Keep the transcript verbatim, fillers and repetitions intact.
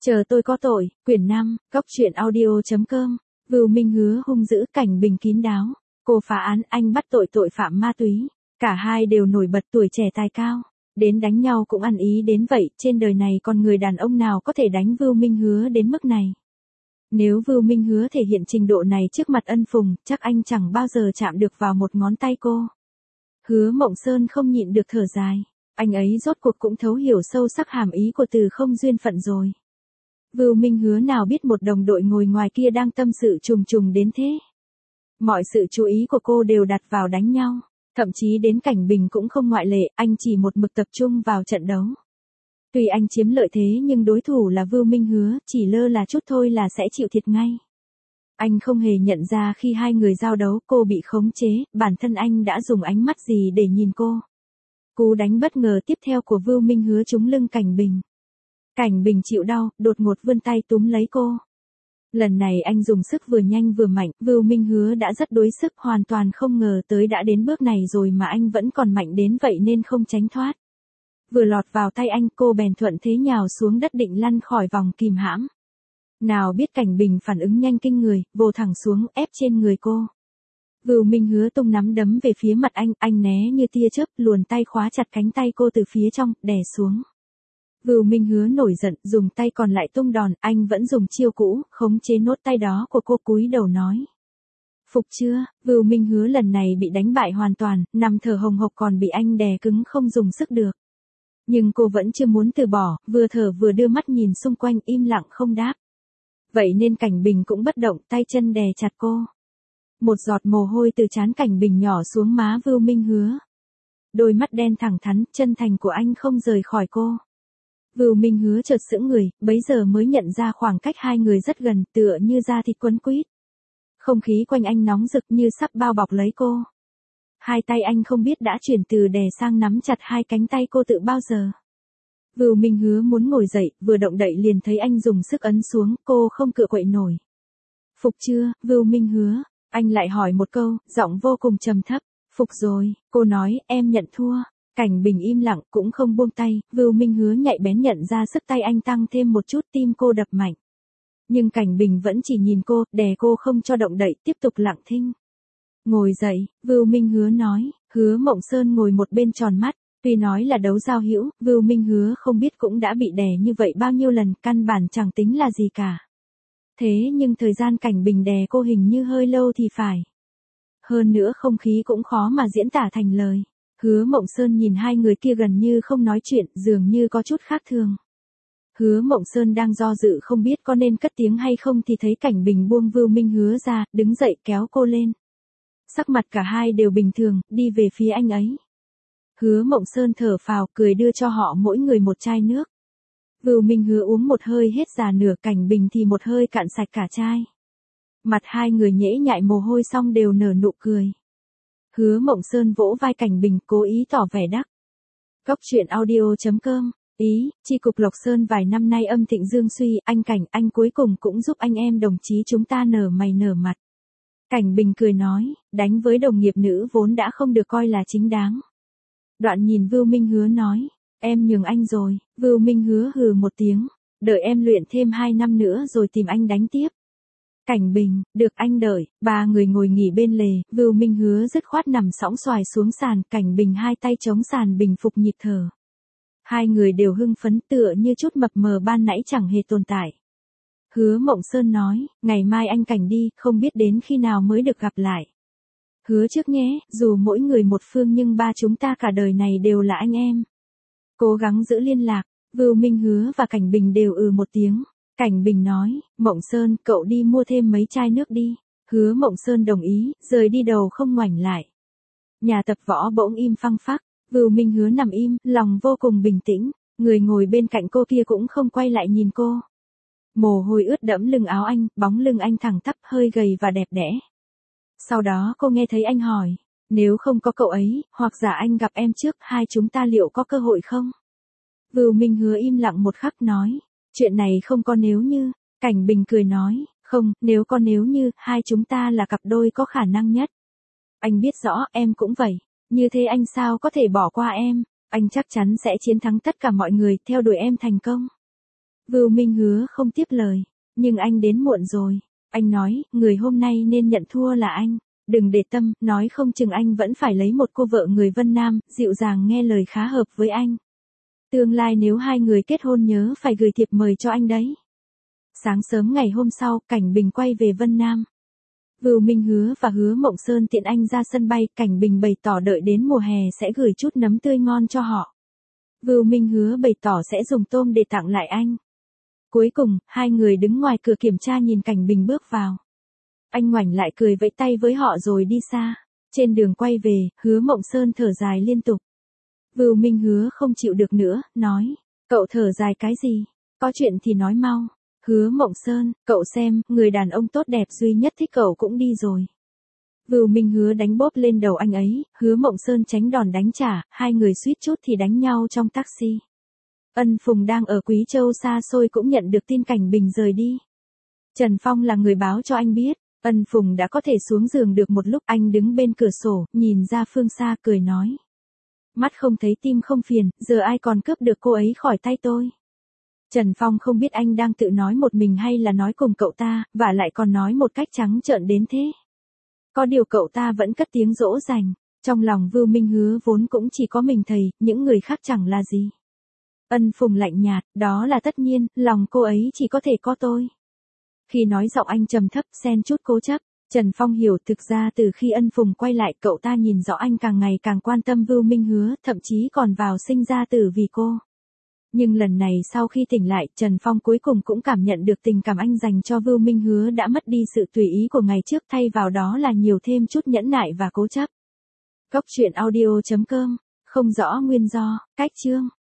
Chờ tôi có tội, quyển năm, góc truyện audio.com, Vưu Minh Hứa hung dữ, Cảnh Bình kín đáo. Cô phá án, anh bắt tội tội phạm ma túy. Cả hai đều nổi bật, tuổi trẻ tài cao. Đến đánh nhau cũng ăn ý đến vậy, trên đời này còn người đàn ông nào có thể đánh Vưu Minh Hứa đến mức này. Nếu Vưu Minh Hứa thể hiện trình độ này trước mặt Ân Phùng, chắc anh chẳng bao giờ chạm được vào một ngón tay cô. Hứa Mộng Sơn không nhịn được thở dài. Anh ấy rốt cuộc cũng thấu hiểu sâu sắc hàm ý của từ không duyên phận rồi. Vưu Minh Hứa nào biết một đồng đội ngồi ngoài kia đang tâm sự trùng trùng đến thế. Mọi sự chú ý của cô đều đặt vào đánh nhau. Thậm chí đến Cảnh Bình cũng không ngoại lệ, anh chỉ một mực tập trung vào trận đấu. Tuy anh chiếm lợi thế nhưng đối thủ là Vưu Minh Hứa, chỉ lơ là chút thôi là sẽ chịu thiệt ngay. Anh không hề nhận ra khi hai người giao đấu cô bị khống chế, bản thân anh đã dùng ánh mắt gì để nhìn cô. Cú đánh bất ngờ tiếp theo của Vưu Minh Hứa trúng lưng Cảnh Bình. Cảnh Bình chịu đau, đột ngột vươn tay túm lấy cô. Lần này anh dùng sức vừa nhanh vừa mạnh, Vưu Minh Hứa đã rất đuối sức, hoàn toàn không ngờ tới đã đến bước này rồi mà anh vẫn còn mạnh đến vậy nên không tránh thoát. Vừa lọt vào tay anh, cô bèn thuận thế nhào xuống đất định lăn khỏi vòng kìm hãm. Nào biết Cảnh Bình phản ứng nhanh kinh người, vồ thẳng xuống ép trên người cô. Vưu Minh Hứa tung nắm đấm về phía mặt anh, anh né như tia chớp, luồn tay khóa chặt cánh tay cô từ phía trong, đè xuống. Vưu Minh Hứa nổi giận, dùng tay còn lại tung đòn, anh vẫn dùng chiêu cũ, khống chế nốt tay đó của cô, cúi đầu nói. Phục chưa? Vưu Minh Hứa lần này bị đánh bại hoàn toàn, nằm thở hồng hộc còn bị anh đè cứng không dùng sức được. Nhưng cô vẫn chưa muốn từ bỏ, vừa thở vừa đưa mắt nhìn xung quanh, im lặng không đáp. Vậy nên Cảnh Bình cũng bất động, tay chân đè chặt cô. Một giọt mồ hôi từ trán Cảnh Bình nhỏ xuống má Vưu Minh Hứa. Đôi mắt đen thẳng thắn, chân thành của anh không rời khỏi cô. Vưu Minh Hứa chợt sững người, bấy giờ mới nhận ra khoảng cách hai người rất gần, tựa như da thịt quấn quýt. Không khí quanh anh nóng rực như sắp bao bọc lấy cô. Hai tay anh không biết đã chuyển từ đè sang nắm chặt hai cánh tay cô từ bao giờ. Vưu Minh Hứa muốn ngồi dậy, vừa động đậy liền thấy anh dùng sức ấn xuống, cô không cựa quậy nổi. Phục chưa, Vưu Minh Hứa? Anh lại hỏi một câu, giọng vô cùng trầm thấp. Phục rồi, cô nói, em nhận thua. Cảnh Bình im lặng, cũng không buông tay, Vưu Minh Hứa nhạy bén nhận ra sức tay anh tăng thêm một chút, tim cô đập mạnh. Nhưng Cảnh Bình vẫn chỉ nhìn cô, đè cô không cho động đậy, tiếp tục lặng thinh. Ngồi dậy, Vưu Minh Hứa nói. Hứa Mộng Sơn ngồi một bên tròn mắt, tuy nói là đấu giao hữu, Vưu Minh Hứa không biết cũng đã bị đè như vậy bao nhiêu lần, căn bản chẳng tính là gì cả. Thế nhưng thời gian Cảnh Bình đè cô hình như hơi lâu thì phải. Hơn nữa không khí cũng khó mà diễn tả thành lời. Hứa Mộng Sơn nhìn hai người kia gần như không nói chuyện, dường như có chút khác thường. Hứa Mộng Sơn đang do dự không biết có nên cất tiếng hay không thì thấy Cảnh Bình buông Vưu Minh Hứa ra, đứng dậy kéo cô lên. Sắc mặt cả hai đều bình thường, đi về phía anh ấy. Hứa Mộng Sơn thở phào, cười đưa cho họ mỗi người một chai nước. Vưu Minh Hứa uống một hơi hết già nửa, Cảnh Bình thì một hơi cạn sạch cả chai. Mặt hai người nhễ nhại mồ hôi xong đều nở nụ cười. Hứa Mộng Sơn vỗ vai Cảnh Bình, cố ý tỏ vẻ đắc. Góc truyện audio.com, ý, chi cục Lộc Sơn vài năm nay âm thịnh dương suy, anh Cảnh, anh cuối cùng cũng giúp anh em đồng chí chúng ta nở mày nở mặt. Cảnh Bình cười nói, đánh với đồng nghiệp nữ vốn đã không được coi là chính đáng. Đoạn nhìn Vưu Minh Hứa nói, em nhường anh rồi. Vưu Minh Hứa hừ một tiếng, đợi em luyện thêm hai năm nữa rồi tìm anh đánh tiếp. Cảnh Bình, được anh đợi. Ba người ngồi nghỉ bên lề, Vưu Minh Hứa dứt khoát nằm sõng xoài xuống sàn, Cảnh Bình hai tay chống sàn bình phục nhịp thở. Hai người đều hưng phấn, tựa như chút mập mờ ban nãy chẳng hề tồn tại. Hứa Mộng Sơn nói, ngày mai anh Cảnh đi, không biết đến khi nào mới được gặp lại. Hứa trước nhé, dù mỗi người một phương nhưng ba chúng ta cả đời này đều là anh em. Cố gắng giữ liên lạc. Vưu Minh Hứa và Cảnh Bình đều ừ một tiếng. Cảnh Bình nói, Mộng Sơn, cậu đi mua thêm mấy chai nước đi. Hứa Mộng Sơn đồng ý, rời đi đầu không ngoảnh lại. Nhà tập võ bỗng im phăng phắc, Vưu Minh Hứa nằm im, lòng vô cùng bình tĩnh, người ngồi bên cạnh cô kia cũng không quay lại nhìn cô. Mồ hôi ướt đẫm lưng áo anh, bóng lưng anh thẳng tắp, hơi gầy và đẹp đẽ. Sau đó cô nghe thấy anh hỏi, nếu không có cậu ấy, hoặc giả anh gặp em trước, hai chúng ta liệu có cơ hội không? Vưu Minh Hứa im lặng một khắc nói, chuyện này không có nếu như. Cảnh Bình cười nói, không, nếu có nếu như, hai chúng ta là cặp đôi có khả năng nhất. Anh biết rõ, em cũng vậy. Như thế anh sao có thể bỏ qua em, anh chắc chắn sẽ chiến thắng tất cả mọi người, theo đuổi em thành công. Vưu Minh Hứa không tiếp lời. Nhưng anh đến muộn rồi. Anh nói, người hôm nay nên nhận thua là anh. Đừng để tâm, nói không chừng anh vẫn phải lấy một cô vợ người Vân Nam, dịu dàng nghe lời khá hợp với anh. Tương lai nếu hai người kết hôn nhớ phải gửi thiệp mời cho anh đấy. Sáng sớm ngày hôm sau, Cảnh Bình quay về Vân Nam. Vưu Minh Hứa và Hứa Mộng Sơn tiện anh ra sân bay, Cảnh Bình bày tỏ đợi đến mùa hè sẽ gửi chút nấm tươi ngon cho họ. Vưu Minh Hứa bày tỏ sẽ dùng tôm để tặng lại anh. Cuối cùng, hai người đứng ngoài cửa kiểm tra nhìn Cảnh Bình bước vào. Anh ngoảnh lại cười vẫy tay với họ rồi đi xa. Trên đường quay về, Hứa Mộng Sơn thở dài liên tục. Vưu Minh Hứa không chịu được nữa, nói. Cậu thở dài cái gì? Có chuyện thì nói mau. Hứa Mộng Sơn, cậu xem, người đàn ông tốt đẹp duy nhất thích cậu cũng đi rồi. Vưu Minh Hứa đánh bóp lên đầu anh ấy, Hứa Mộng Sơn tránh đòn đánh trả, hai người suýt chút thì đánh nhau trong taxi. Ân Phùng đang ở Quý Châu xa xôi cũng nhận được tin Cảnh Bình rời đi. Trần Phong là người báo cho anh biết, Ân Phùng đã có thể xuống giường được một lúc, anh đứng bên cửa sổ, nhìn ra phương xa cười nói. Mắt không thấy tim không phiền, giờ ai còn cướp được cô ấy khỏi tay tôi. Trần Phong không biết anh đang tự nói một mình hay là nói cùng cậu ta, và lại còn nói một cách trắng trợn đến thế. Có điều cậu ta vẫn cất tiếng dỗ dành, trong lòng Vưu Minh Hứa vốn cũng chỉ có mình thầy, những người khác chẳng là gì. Ân Phùng lạnh nhạt, đó là tất nhiên, lòng cô ấy chỉ có thể có tôi. Khi nói giọng anh trầm thấp, xen chút cố chấp, Trần Phong hiểu thực ra từ khi Ân Phùng quay lại cậu ta nhìn rõ anh càng ngày càng quan tâm Vưu Minh Hứa, thậm chí còn vào sinh ra tử vì cô. Nhưng lần này sau khi tỉnh lại, Trần Phong cuối cùng cũng cảm nhận được tình cảm anh dành cho Vưu Minh Hứa đã mất đi sự tùy ý của ngày trước, thay vào đó là nhiều thêm chút nhẫn nại và cố chấp. Góc truyện audio chấm com, không rõ nguyên do, cách chương.